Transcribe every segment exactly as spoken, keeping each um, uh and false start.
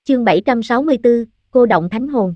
Chương bảy trăm sáu mươi tư, cô động thánh hồn.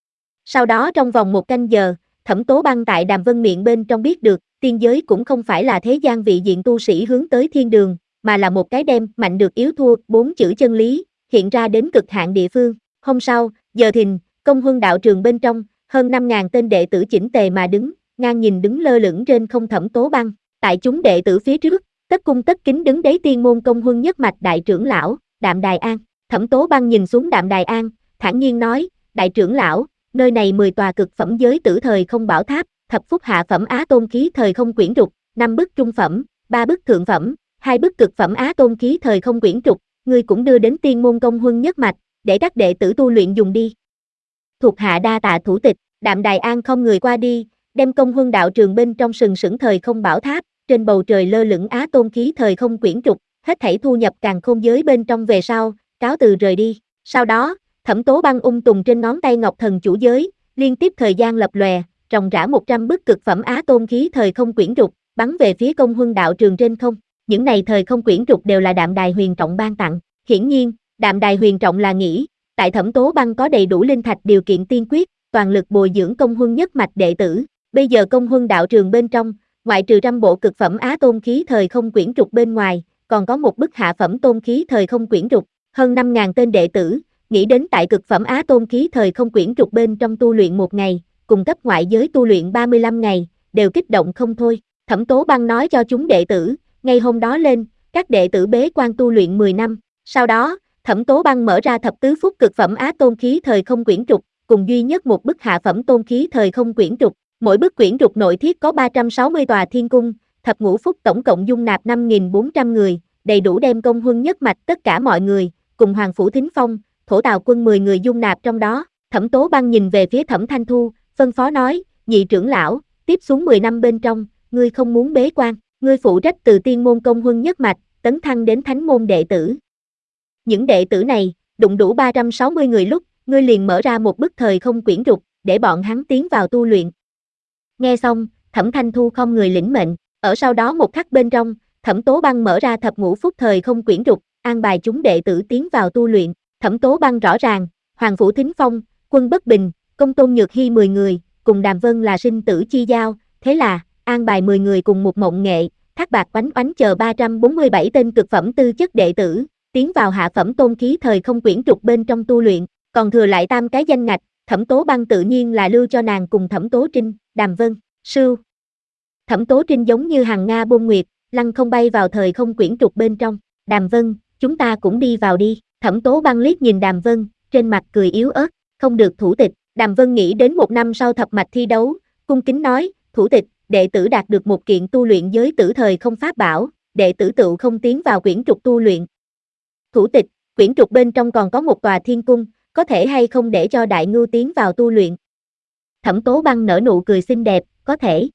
Sau đó trong vòng một canh giờ, Thẩm Tố Băng tại Đàm Vân miệng bên trong biết được, tiên giới cũng không phải là thế gian vị diện tu sĩ hướng tới thiên đường, mà là một cái đem mạnh được yếu thua, bốn chữ chân lý, hiện ra đến cực hạn địa phương. Hôm sau, giờ thìn, Công Huân đạo trường bên trong, hơn năm ngàn tên đệ tử chỉnh tề mà đứng, ngang nhìn đứng lơ lửng trên không Thẩm Tố Băng. Tại chúng đệ tử phía trước, tất cung tất kính đứng đấy tiên môn Công Huân nhất mạch đại trưởng lão, Đạm Đài An. Thẩm Tố Băng nhìn xuống Đạm Đài An, thản nhiên nói, đại trưởng lão, nơi này mười tòa cực phẩm giới tử thời không bảo tháp, thập phúc hạ phẩm á tôn khí thời không quyển trục, năm bức trung phẩm, ba bức thượng phẩm, hai bức cực phẩm á tôn khí thời không quyển trục, ngươi cũng đưa đến tiên môn Công Huân nhất mạch, để các đệ tử tu luyện dùng đi. Thuộc hạ đa tạ thủ tịch. Đạm Đài An không người qua đi, đem Công Huân đạo trường bên trong sừng sững thời không bảo tháp, trên bầu trời lơ lửng á tôn khí thời không quyển trục, hết thảy thu nhập càn khôn giới bên trong về sau, cáo từ rời đi. Sau đó, Thẩm Tố Băng ung tùng trên ngón tay ngọc thần chủ giới, liên tiếp thời gian lập lòe, ròng rã một trăm bức cực phẩm á tôn khí thời không quyển trục, bắn về phía Công Huân đạo trường trên không. Những này thời không quyển trục đều là Đạm Đài Huyền Trọng ban tặng. Hiển nhiên, Đạm Đài Huyền Trọng là nghĩ, tại Thẩm Tố Băng có đầy đủ linh thạch điều kiện tiên quyết, toàn lực bồi dưỡng Công Huân nhất mạch đệ tử. Bây giờ Công Huân đạo trường bên trong, ngoại trừ trăm bộ cực phẩm á tôn khí thời không quyển trục bên ngoài, còn có một bức hạ phẩm tôn khí thời không quyển trục, hơn năm ngàn tên đệ tử, nghĩ đến tại cực phẩm á tôn khí thời không quyển trục bên trong tu luyện một ngày, cùng cấp ngoại giới tu luyện ba mươi lăm ngày, đều kích động không thôi. Thẩm Tố Băng nói cho chúng đệ tử, ngay hôm đó lên, các đệ tử bế quan tu luyện mười năm, sau đó, Thẩm Tố Băng mở ra thập tứ phúc cực phẩm á tôn khí thời không quyển trục, cùng duy nhất một bức hạ phẩm tôn khí thời không quyển trục, mỗi bức quyển trục nội thiết có ba trăm sáu mươi tòa thiên cung, thập ngũ phúc tổng cộng dung nạp năm nghìn bốn trăm người, đầy đủ đem Công Huân nhất mạch tất cả mọi người, cùng Hoàng Phủ Thính Phong, Thổ Tào quân mười người dung nạp trong đó. Thẩm Tố Băng nhìn về phía Thẩm Thanh Thu, phân phó nói, nhị trưởng lão, tiếp xuống mười năm bên trong, ngươi không muốn bế quan, ngươi phụ trách từ tiên môn Công Huân nhất mạch, tấn thăng đến thánh môn đệ tử. Những đệ tử này, đụng đủ ba trăm sáu mươi người lúc, ngươi liền mở ra một bức thời không quyển trục, để bọn hắn tiến vào tu luyện. Nghe xong, Thẩm Thanh Thu không người lĩnh mệnh, ở sau đó một khắc bên trong, Thẩm Tố Băng mở ra thập ngũ phúc thời không quyển trục, an bài chúng đệ tử tiến vào tu luyện. Thẩm Tố Băng rõ ràng, Hoàng Phủ Thính Phong, Quân Bất Bình, Công Tôn Nhược Hy mười người, cùng Đàm Vân là sinh tử chi giao, thế là, an bài mười người cùng một mộng nghệ, Thác Bạc Oánh Oánh chờ ba trăm bốn mươi bảy tên cực phẩm tư chất đệ tử, tiến vào hạ phẩm tôn khí thời không quyển trục bên trong tu luyện, còn thừa lại tam cái danh ngạch, Thẩm Tố Băng tự nhiên là lưu cho nàng cùng Thẩm Tố Trinh, Đàm Vân, Sưu. Thẩm Tố Trinh giống như hằng nga bôn nguyệt, lăng không bay vào thời không quyển trục bên trong. Đàm Vân, chúng ta cũng đi vào đi. Thẩm Tố Băng liếc nhìn Đàm Vân, trên mặt cười yếu ớt, không được thủ tịch. Đàm Vân nghĩ đến một năm sau thập mạch thi đấu, cung kính nói, thủ tịch, đệ tử đạt được một kiện tu luyện giới tử thời không pháp bảo, đệ tử tự không tiến vào quyển trục tu luyện. Thủ tịch, quyển trục bên trong còn có một tòa thiên cung, có thể hay không để cho đại ngưu tiến vào tu luyện? Thẩm Tố Băng nở nụ cười xinh đẹp, có thể.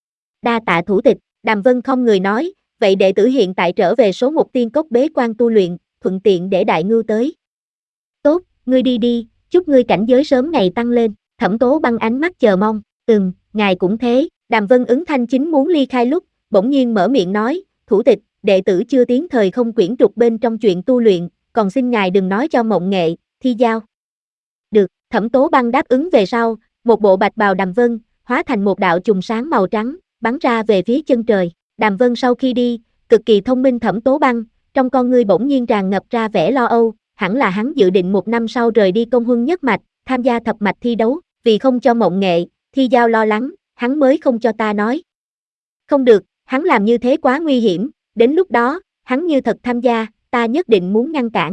Đa tạ thủ tịch. Đàm Vân không người nói, vậy đệ tử hiện tại trở về số một tiên cốc bế quan tu luyện, thuận tiện để đại ngưu tới. Tốt, ngươi đi đi, chúc ngươi cảnh giới sớm ngày tăng lên. Thẩm Tố Băng ánh mắt chờ mong, ừm, ngài cũng thế. Đàm Vân ứng thanh chính muốn ly khai lúc, bỗng nhiên mở miệng nói, thủ tịch, đệ tử chưa tiến thời không quyển trục bên trong chuyện tu luyện, còn xin ngài đừng nói cho mộng nghệ, thi giao. Được, Thẩm Tố Băng đáp ứng về sau, một bộ bạch bào Đàm Vân, hóa thành một đạo chùm sáng màu trắng, bắn ra về phía chân trời. Đàm Vân sau khi đi, cực kỳ thông minh Thẩm Tố Băng, trong con ngươi bỗng nhiên tràn ngập ra vẻ lo âu, hẳn là hắn dự định một năm sau rời đi Công Huân nhất mạch, tham gia thập mạch thi đấu, vì không cho mộng nghệ, thi giao lo lắng, hắn mới không cho ta nói. Không được, hắn làm như thế quá nguy hiểm, đến lúc đó, hắn như thật tham gia, ta nhất định muốn ngăn cản.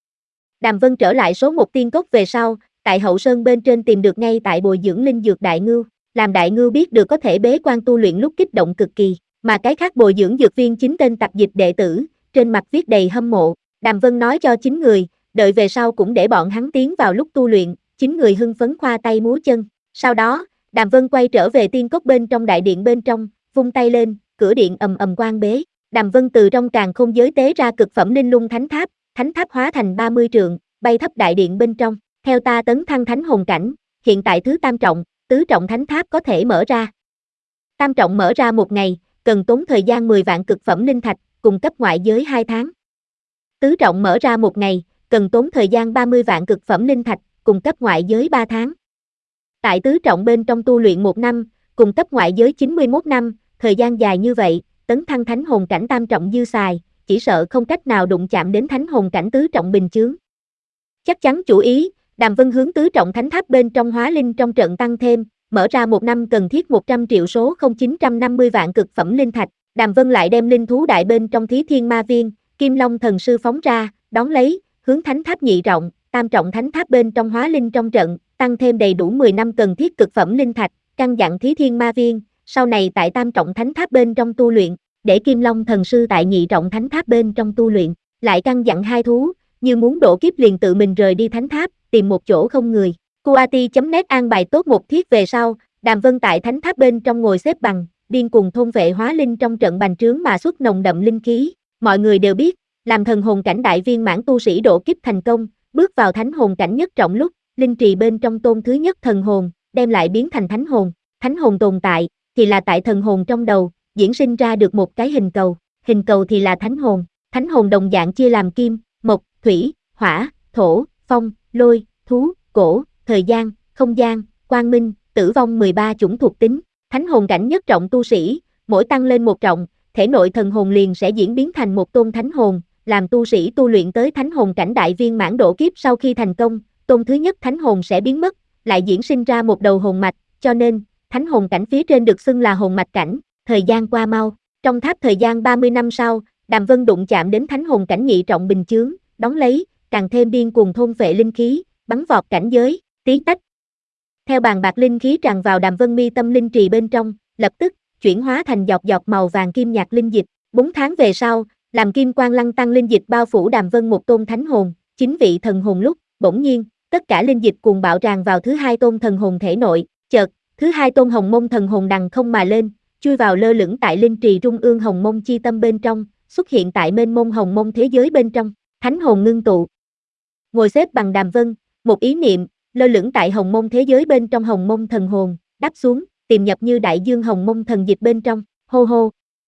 Đàm Vân trở lại số một tiên cốc về sau, tại hậu sơn bên trên tìm được ngay tại bồi dưỡng linh dược đại ngưu, làm đại ngưu biết được có thể bế quan tu luyện lúc kích động cực kỳ, mà cái khác bồi dưỡng dược viên chính tên tập dịch đệ tử, trên mặt viết đầy hâm mộ. Đàm Vân nói cho chín người, đợi về sau cũng để bọn hắn tiến vào lúc tu luyện, chín người hưng phấn khoa tay múa chân. Sau đó, Đàm Vân quay trở về tiên cốc bên trong đại điện bên trong, vung tay lên, cửa điện ầm ầm quan bế. Đàm Vân từ trong càn khôn giới tế ra cực phẩm linh lung thánh tháp, thánh tháp hóa thành ba mươi trượng, bay thấp đại điện bên trong. Theo ta tấn thăng thánh hồn cảnh, hiện tại thứ tam trọng, tứ trọng thánh tháp có thể mở ra. Tam trọng mở ra một ngày, cần tốn thời gian mười vạn cực phẩm linh thạch, cùng cấp ngoại giới hai tháng. Tứ trọng mở ra một ngày, cần tốn thời gian ba mươi vạn cực phẩm linh thạch, cùng cấp ngoại giới ba tháng. Tại tứ trọng bên trong tu luyện một năm, cùng cấp ngoại giới chín mươi mốt năm, thời gian dài như vậy, tấn thăng thánh hồn cảnh tam trọng dư xài, chỉ sợ không cách nào đụng chạm đến thánh hồn cảnh tứ trọng bình chướng. Chắc chắn chủ ý, Đàm Vân hướng tứ trọng thánh tháp bên trong hóa linh trong trận tăng thêm, mở ra một năm cần thiết một trăm triệu số không chín trăm năm mươi vạn cực phẩm linh thạch. Đàm Vân lại đem linh thú đại bên trong Thí Thiên Ma Viên, Kim Long thần sư phóng ra, đón lấy, hướng thánh tháp nhị trọng, tam trọng thánh tháp bên trong hóa linh trong trận, tăng thêm đầy đủ mười năm cần thiết cực phẩm linh thạch, căn dặn Thí Thiên Ma Viên, sau này tại tam trọng thánh tháp bên trong tu luyện, để Kim Long thần sư tại nhị trọng thánh tháp bên trong tu luyện, lại căn dặn hai thú, như muốn độ kiếp liền tự mình rời đi thánh tháp, tìm một chỗ không người. Kuati chấm net an bài tốt một thiết về sau, Đàm Vân tại thánh tháp bên trong ngồi xếp bằng, điên cùng thôn vệ hóa linh trong trận bành trướng mà xuất nồng đậm linh khí. Mọi người đều biết, làm thần hồn cảnh đại viên mãn tu sĩ độ kiếp thành công, bước vào thánh hồn cảnh nhất trọng lúc, linh trì bên trong tôn thứ nhất thần hồn, đem lại biến thành thánh hồn. Thánh hồn tồn tại, thì là tại thần hồn trong đầu, diễn sinh ra được một cái hình cầu, hình cầu thì là thánh hồn. Thánh hồn đồng dạng chia làm kim, mộc, thủy, hỏa, thổ, phong, lôi, thú, cổ, thời gian, không gian, quang minh, tử vong mười ba chủng thuộc tính. Thánh hồn cảnh nhất trọng tu sĩ, mỗi tăng lên một trọng, thể nội thần hồn liền sẽ diễn biến thành một tôn thánh hồn, làm tu sĩ tu luyện tới thánh hồn cảnh đại viên mãn độ kiếp sau khi thành công, tôn thứ nhất thánh hồn sẽ biến mất, lại diễn sinh ra một đầu hồn mạch, cho nên, thánh hồn cảnh phía trên được xưng là hồn mạch cảnh. Thời gian qua mau, trong tháp thời gian ba mươi năm sau, Đàm Vân đụng chạm đến thánh hồn cảnh nhị trọng bình chướng, đón lấy, càng thêm điên cuồng thôn phệ linh khí, bắn vọt cảnh giới, tí tách. Theo bàn bạc linh khí tràn vào Đàm Vân mi tâm linh trì bên trong, lập tức, chuyển hóa thành giọt giọt màu vàng kim nhạt linh dịch. Bốn tháng về sau, làm kim quang lăng tăng linh dịch bao phủ Đàm Vân một tôn thánh hồn, chín vị thần hồn lúc, bỗng nhiên, tất cả linh dịch cuồng bạo tràn vào thứ hai tôn thần hồn thể nội, chợt, thứ hai tôn hồng mông thần hồn đằng không mà lên, chui vào lơ lửng tại linh trì trung ương hồng mông chi tâm bên trong, xuất hiện tại mênh mông hồng mông thế giới bên trong, thánh hồn ngưng tụ. Ngồi xếp bằng Đàm Vân, một ý niệm, lơ lửng tại hồng mông thế giới bên trong hồng mông thần hồn, đáp xuống, tìm nhập như đại dương hồng mông thần dịch bên trong, hô hô.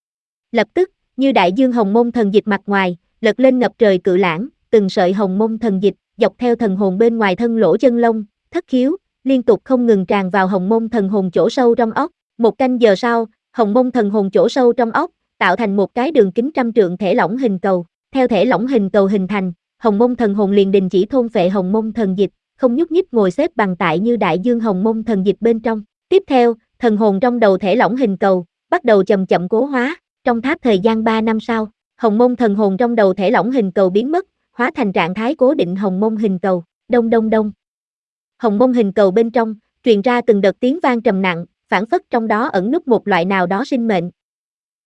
Lập tức, như đại dương hồng mông thần dịch mặt ngoài, lật lên ngập trời cự lãng, từng sợi hồng mông thần dịch, dọc theo thần hồn bên ngoài thân lỗ chân lông, thất khiếu, liên tục không ngừng tràn vào hồng mông thần hồn chỗ sâu trong óc. Một canh giờ sau, hồng mông thần hồn chỗ sâu trong óc, tạo thành một cái đường kính trăm trượng thể lỏng hình cầu. Theo thể lỏng hình cầu hình thành, hồng mông thần hồn liền đình chỉ thôn phệ hồng mông thần dịch, không nhúc nhích ngồi xếp bằng tại như đại dương hồng mông thần dịch bên trong. Tiếp theo, thần hồn trong đầu thể lỏng hình cầu, bắt đầu chậm chậm cố hóa. Trong tháp thời gian ba năm sau, hồng mông thần hồn trong đầu thể lỏng hình cầu biến mất, hóa thành trạng thái cố định hồng mông hình cầu. Đông đông đông. Hồng mông hình cầu bên trong, truyền ra từng đợt tiếng vang trầm nặng, phảng phất trong đó ẩn núp một loại nào đó sinh mệnh.